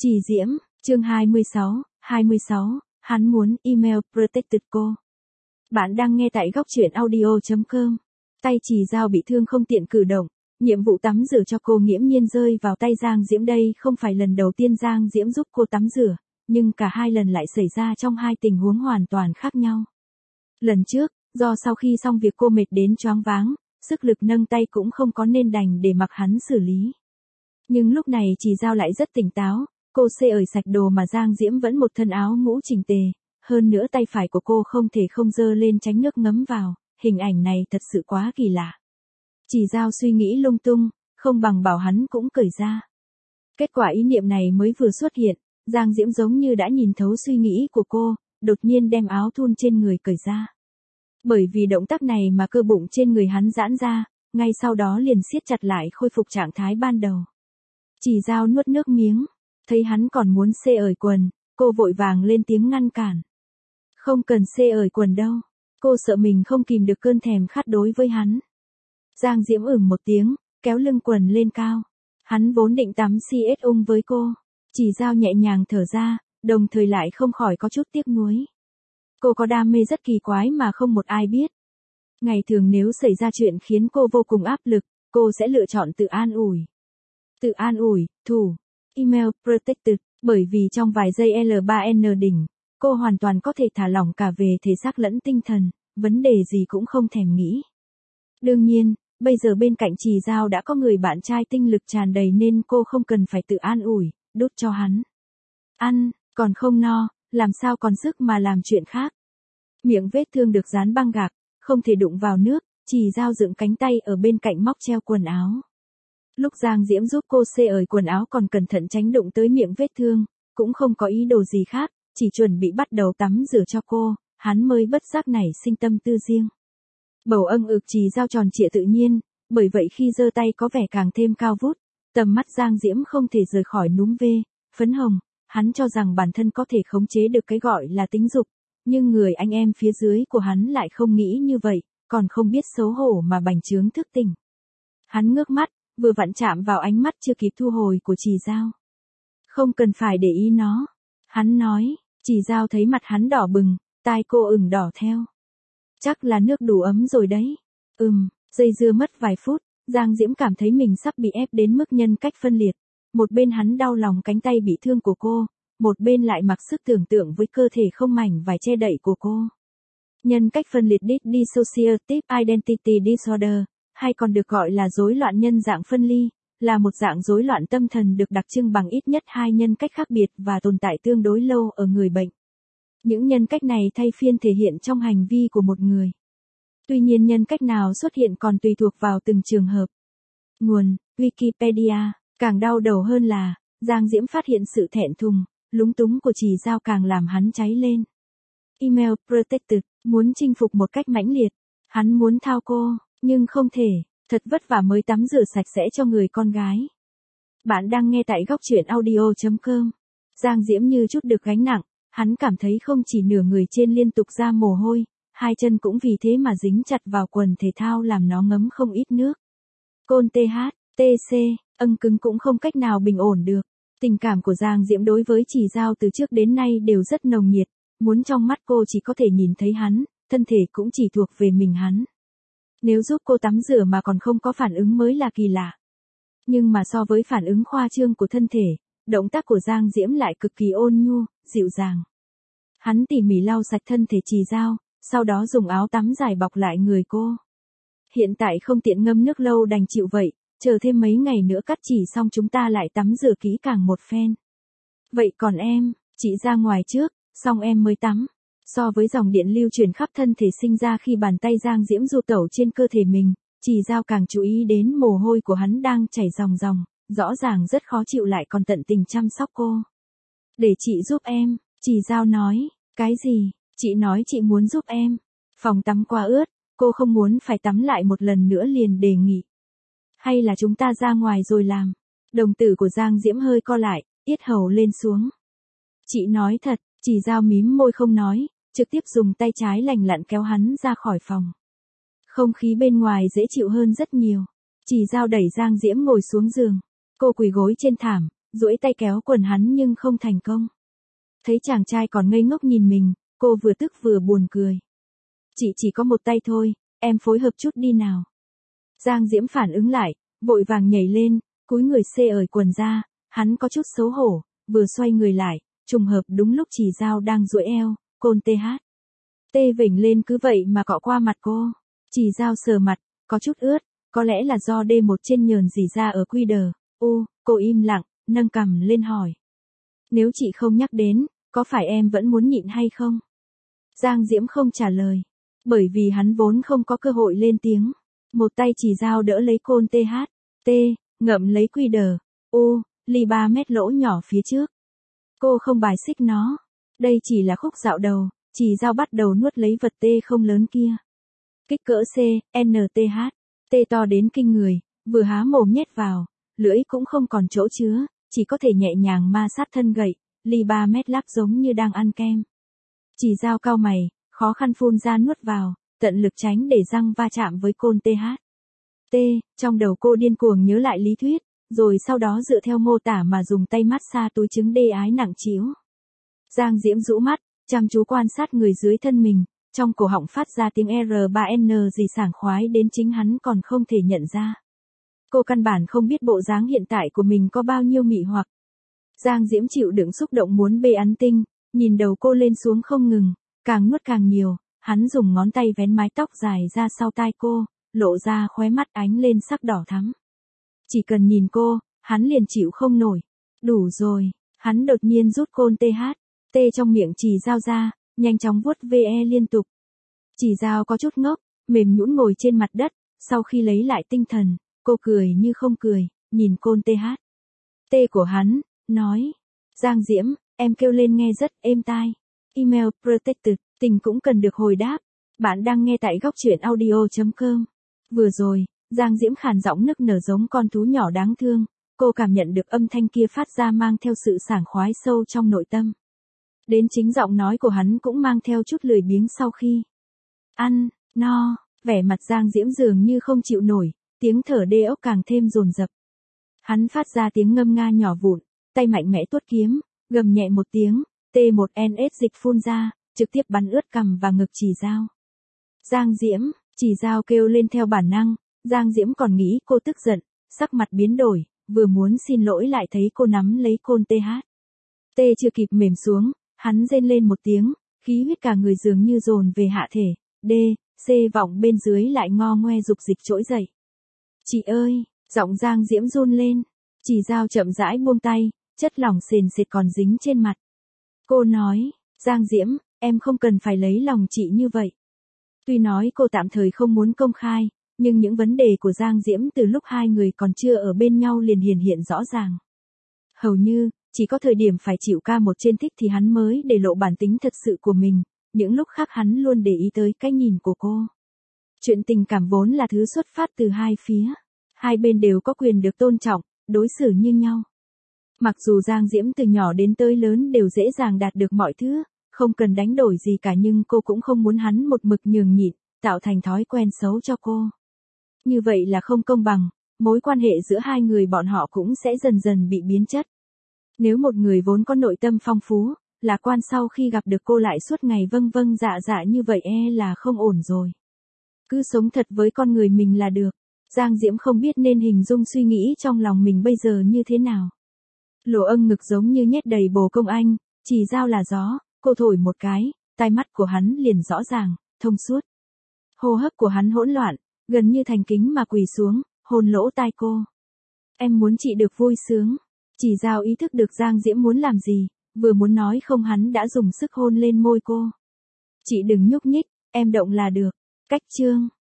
Chỉ Diễm, chương 26, hắn muốn email protected cô. Bạn đang nghe tại góc truyện audio.com. Tay Chỉ Dao bị thương không tiện cử động, nhiệm vụ tắm rửa cho cô nghiễm nhiên rơi vào tay Giang Diễm. Đây không phải lần đầu tiên Giang Diễm giúp cô tắm rửa, nhưng cả hai lần lại xảy ra trong hai tình huống hoàn toàn khác nhau. Lần trước, do sau khi xong việc cô mệt đến choáng váng, sức lực nâng tay cũng không có nên đành để mặc hắn xử lý. Nhưng lúc này Chỉ Dao lại rất tỉnh táo, cô xê ởi sạch đồ mà Giang Diễm vẫn một thân áo ngũ chỉnh tề, hơn nữa tay phải của cô không thể không giơ lên tránh nước ngấm vào, hình ảnh này thật sự quá kỳ lạ. Chỉ Dao suy nghĩ lung tung, không bằng bảo hắn cũng cởi ra. Kết quả ý niệm này mới vừa xuất hiện, Giang Diễm giống như đã nhìn thấu suy nghĩ của cô, đột nhiên đem áo thun trên người cởi ra. Bởi vì động tác này mà cơ bụng trên người hắn giãn ra, ngay sau đó liền siết chặt lại khôi phục trạng thái ban đầu. Chỉ Dao nuốt nước miếng, thấy hắn còn muốn xê ởi quần, cô vội vàng lên tiếng ngăn cản. Không cần xê ởi quần đâu, cô sợ mình không kìm được cơn thèm khát đối với hắn. Giang Diễm một tiếng, kéo lưng quần lên cao. Hắn vốn định tắm CS với cô. Chỉ Dao nhẹ nhàng thở ra, đồng thời lại không khỏi có chút tiếc nuối. Cô có đam mê rất kỳ quái mà không một ai biết. Ngày thường nếu xảy ra chuyện khiến cô vô cùng áp lực, cô sẽ lựa chọn tự an ủi. Tự an ủi, thủ, email protected, bởi vì trong vài giây L3N đỉnh, cô hoàn toàn có thể thả lỏng cả về thể xác lẫn tinh thần, vấn đề gì cũng không thèm nghĩ. Đương nhiên, bây giờ bên cạnh Chỉ Dao đã có người bạn trai tinh lực tràn đầy nên cô không cần phải tự an ủi, đút cho hắn. Ăn, còn không no, làm sao còn sức mà làm chuyện khác. Miệng vết thương được dán băng gạc, không thể đụng vào nước, Chỉ Dao dựng cánh tay ở bên cạnh móc treo quần áo. Lúc Giang Diễm giúp cô xê ởi quần áo còn cẩn thận tránh đụng tới miệng vết thương, cũng không có ý đồ gì khác, chỉ chuẩn bị bắt đầu tắm rửa cho cô, hắn mới bất giác nảy sinh tâm tư riêng. Bầu ực Chỉ Dao tròn trịa tự nhiên, bởi vậy khi giơ tay có vẻ càng thêm cao vút, tầm mắt Giang Diễm không thể rời khỏi núm vê, phấn hồng, hắn cho rằng bản thân có thể khống chế được cái gọi là tính dục, nhưng người anh em phía dưới của hắn lại không nghĩ như vậy, còn không biết xấu hổ mà bành trướng thức tỉnh. Hắn ngước mắt, vừa vặn chạm vào ánh mắt chưa kịp thu hồi của Chỉ Dao. Không cần phải để ý nó, hắn nói. Chỉ Dao thấy mặt hắn đỏ bừng, tai cô ửng đỏ theo. Chắc là nước đủ ấm rồi đấy. Dây dưa mất vài phút, Giang Diễm cảm thấy mình sắp bị ép đến mức nhân cách phân liệt. Một bên hắn đau lòng cánh tay bị thương của cô, một bên lại mặc sức tưởng tượng với cơ thể không mảnh vải che đậy của cô. Nhân cách phân liệt dissociative identity disorder, hay còn được gọi là rối loạn nhân dạng phân ly, là một dạng rối loạn tâm thần được đặc trưng bằng ít nhất hai nhân cách khác biệt và tồn tại tương đối lâu ở người bệnh. Những nhân cách này thay phiên thể hiện trong hành vi của một người. Tuy nhiên nhân cách nào xuất hiện còn tùy thuộc vào từng trường hợp. Nguồn, Wikipedia. Càng đau đầu hơn là, Giang Diễm phát hiện sự thẹn thùng, lúng túng của Chỉ Dao càng làm hắn cháy lên. Email protected, muốn chinh phục một cách mãnh liệt. Hắn muốn thao cô, nhưng không thể, thật vất vả mới tắm rửa sạch sẽ cho người con gái. Bạn đang nghe tại góc truyện audio.com. Giang Diễm như chút được gánh nặng, hắn cảm thấy không chỉ nửa người trên liên tục ra mồ hôi, hai chân cũng vì thế mà dính chặt vào quần thể thao làm nó ngấm không ít nước. Côn TC, cứng cũng không cách nào bình ổn được. Tình cảm của Giang Diễm đối với Chỉ Dao từ trước đến nay đều rất nồng nhiệt, muốn trong mắt cô chỉ có thể nhìn thấy hắn, thân thể cũng chỉ thuộc về mình hắn. Nếu giúp cô tắm rửa mà còn không có phản ứng mới là kỳ lạ. Nhưng mà so với phản ứng khoa trương của thân thể, động tác của Giang Diễm lại cực kỳ ôn nhu, dịu dàng. Hắn tỉ mỉ lau sạch thân thể Chỉ Dao, sau đó dùng áo tắm dài bọc lại người cô. Hiện tại không tiện ngâm nước lâu đành chịu vậy, chờ thêm mấy ngày nữa cắt chỉ xong chúng ta lại tắm rửa kỹ càng một phen. Vậy còn em, chị ra ngoài trước, xong em mới tắm. So với dòng điện lưu truyền khắp thân thể sinh ra khi bàn tay Giang Diễm du tẩu trên cơ thể mình, Chỉ Dao càng chú ý đến mồ hôi của hắn đang chảy ròng ròng, rõ ràng rất khó chịu lại còn tận tình chăm sóc cô. Để chị giúp em, Chỉ Dao nói. Cái gì? Chị nói chị muốn giúp em. Phòng tắm quá ướt, cô không muốn phải tắm lại một lần nữa liền đề nghị. Hay là chúng ta ra ngoài rồi làm? Đồng tử của Giang Diễm hơi co lại, yết hầu lên xuống. Chị nói thật, Chỉ Dao mím môi không nói, trực tiếp dùng tay trái lành lặn kéo hắn ra khỏi phòng. Không khí bên ngoài dễ chịu hơn rất nhiều. Chỉ Dao đẩy Giang Diễm ngồi xuống giường. Cô quỳ gối trên thảm, duỗi tay kéo quần hắn nhưng không thành công. Thấy chàng trai còn ngây ngốc nhìn mình, cô vừa tức vừa buồn cười. Chị chỉ có một tay thôi, em phối hợp chút đi nào. Giang Diễm phản ứng lại, vội vàng nhảy lên, cúi người xê ởi quần ra, hắn có chút xấu hổ, vừa xoay người lại, trùng hợp đúng lúc Chỉ Dao đang duỗi eo, côn TH. Tê vểnh lên cứ vậy mà cọ qua mặt cô. Chỉ Dao sờ mặt, có chút ướt, có lẽ là do D1 trên nhờn rỉ ra ở quy đờ. Cô im lặng, nâng cằm lên hỏi. Nếu chị không nhắc đến, có phải em vẫn muốn nhịn hay không? Giang Diễm không trả lời, bởi vì hắn vốn không có cơ hội lên tiếng. Một tay Chỉ Dao đỡ lấy côn TH, ngậm lấy quy đờ, ly 3 mét lỗ nhỏ phía trước. Cô không bài xích nó. Đây chỉ là khúc dạo đầu, Chỉ Dao bắt đầu nuốt lấy vật T không lớn kia. Kích cỡ C, NTH, T to đến kinh người, vừa há mồm nhét vào, lưỡi cũng không còn chỗ chứa, chỉ có thể nhẹ nhàng ma sát thân gậy, ly 3 mét láp giống như đang ăn kem. Chỉ Dao cau mày, khó khăn phun ra nuốt vào, tận lực tránh để răng va chạm với côn TH. Trong đầu cô điên cuồng nhớ lại lý thuyết, rồi sau đó dựa theo mô tả mà dùng tay massage túi trứng đê ái nặng trĩu. Giang Diễm rũ mắt, chăm chú quan sát người dưới thân mình, trong cổ họng phát ra tiếng R3N gì sảng khoái đến chính hắn còn không thể nhận ra. Cô căn bản không biết bộ dáng hiện tại của mình có bao nhiêu mị hoặc. Giang Diễm chịu đựng xúc động muốn bê ắn tinh, nhìn đầu cô lên xuống không ngừng, càng nuốt càng nhiều, hắn dùng ngón tay vén mái tóc dài ra sau tai cô, lộ ra khóe mắt ánh lên sắc đỏ thắm. Chỉ cần nhìn cô, hắn liền chịu không nổi. Đủ rồi, hắn đột nhiên rút côn TH, trong miệng Chỉ Dao ra, nhanh chóng vuốt ve liên tục. Chỉ Dao có chút ngốc, mềm nhũn ngồi trên mặt đất, sau khi lấy lại tinh thần, cô cười như không cười, nhìn côn TH. Của hắn, nói. Giang Diễm, em kêu lên nghe rất êm tai. Email protected, tình cũng cần được hồi đáp. Bạn đang nghe tại góc truyện audio.com. Vừa rồi, Giang Diễm khàn giọng nức nở giống con thú nhỏ đáng thương, cô cảm nhận được âm thanh kia phát ra mang theo sự sảng khoái sâu trong nội tâm. Đến chính giọng nói của hắn cũng mang theo chút lười biếng sau khi ăn, no, vẻ mặt Giang Diễm dường như không chịu nổi, tiếng thở đê ốc càng thêm dồn dập. Hắn phát ra tiếng ngâm nga nhỏ vụn, tay mạnh mẽ tuốt kiếm, gầm nhẹ một tiếng, T1NS dịch phun ra, trực tiếp bắn ướt cằm và ngực Chỉ Dao. Giang Diễm, Chỉ Dao kêu lên theo bản năng, Giang Diễm còn nghĩ cô tức giận, sắc mặt biến đổi, vừa muốn xin lỗi lại thấy cô nắm lấy côn TH. Chưa kịp mềm xuống, hắn rên lên một tiếng, khí huyết cả người dường như dồn về hạ thể, C vọng bên dưới lại ngo ngoe dục dịch trỗi dậy. Chị ơi, giọng Giang Diễm run lên, Chỉ Dao chậm rãi buông tay, chất lỏng sền sệt còn dính trên mặt. Cô nói, Giang Diễm, em không cần phải lấy lòng chị như vậy. Tuy nói cô tạm thời không muốn công khai, nhưng những vấn đề của Giang Diễm từ lúc hai người còn chưa ở bên nhau liền hiển hiện rõ ràng. Hầu như, chỉ có thời điểm phải chịu ca một trên thích thì hắn mới để lộ bản tính thật sự của mình, những lúc khác hắn luôn để ý tới cái nhìn của cô. Chuyện tình cảm vốn là thứ xuất phát từ hai phía. Hai bên đều có quyền được tôn trọng, đối xử như nhau. Mặc dù Giang Diễm từ nhỏ đến tới lớn đều dễ dàng đạt được mọi thứ, không cần đánh đổi gì cả, nhưng cô cũng không muốn hắn một mực nhường nhịn, tạo thành thói quen xấu cho cô. Như vậy là không công bằng, mối quan hệ giữa hai người bọn họ cũng sẽ dần dần bị biến chất. Nếu một người vốn có nội tâm phong phú, lạc quan sau khi gặp được cô lại suốt ngày vâng vâng dạ dạ như vậy là không ổn rồi. Cứ sống thật với con người mình là được. Giang Diễm không biết nên hình dung suy nghĩ trong lòng mình bây giờ như thế nào. Lỗ âng ngực giống như nhét đầy bồ công anh, Chỉ Dao là gió, cô thổi một cái, tai mắt của hắn liền rõ ràng, thông suốt. Hô hấp của hắn hỗn loạn, gần như thành kính mà quỳ xuống, hôn lỗ tai cô. Em muốn chị được vui sướng. Chỉ Dao ý thức được Giang Diễm muốn làm gì, vừa muốn nói không hắn đã dùng sức hôn lên môi cô. Chị đừng nhúc nhích, em động là được. Cách chương.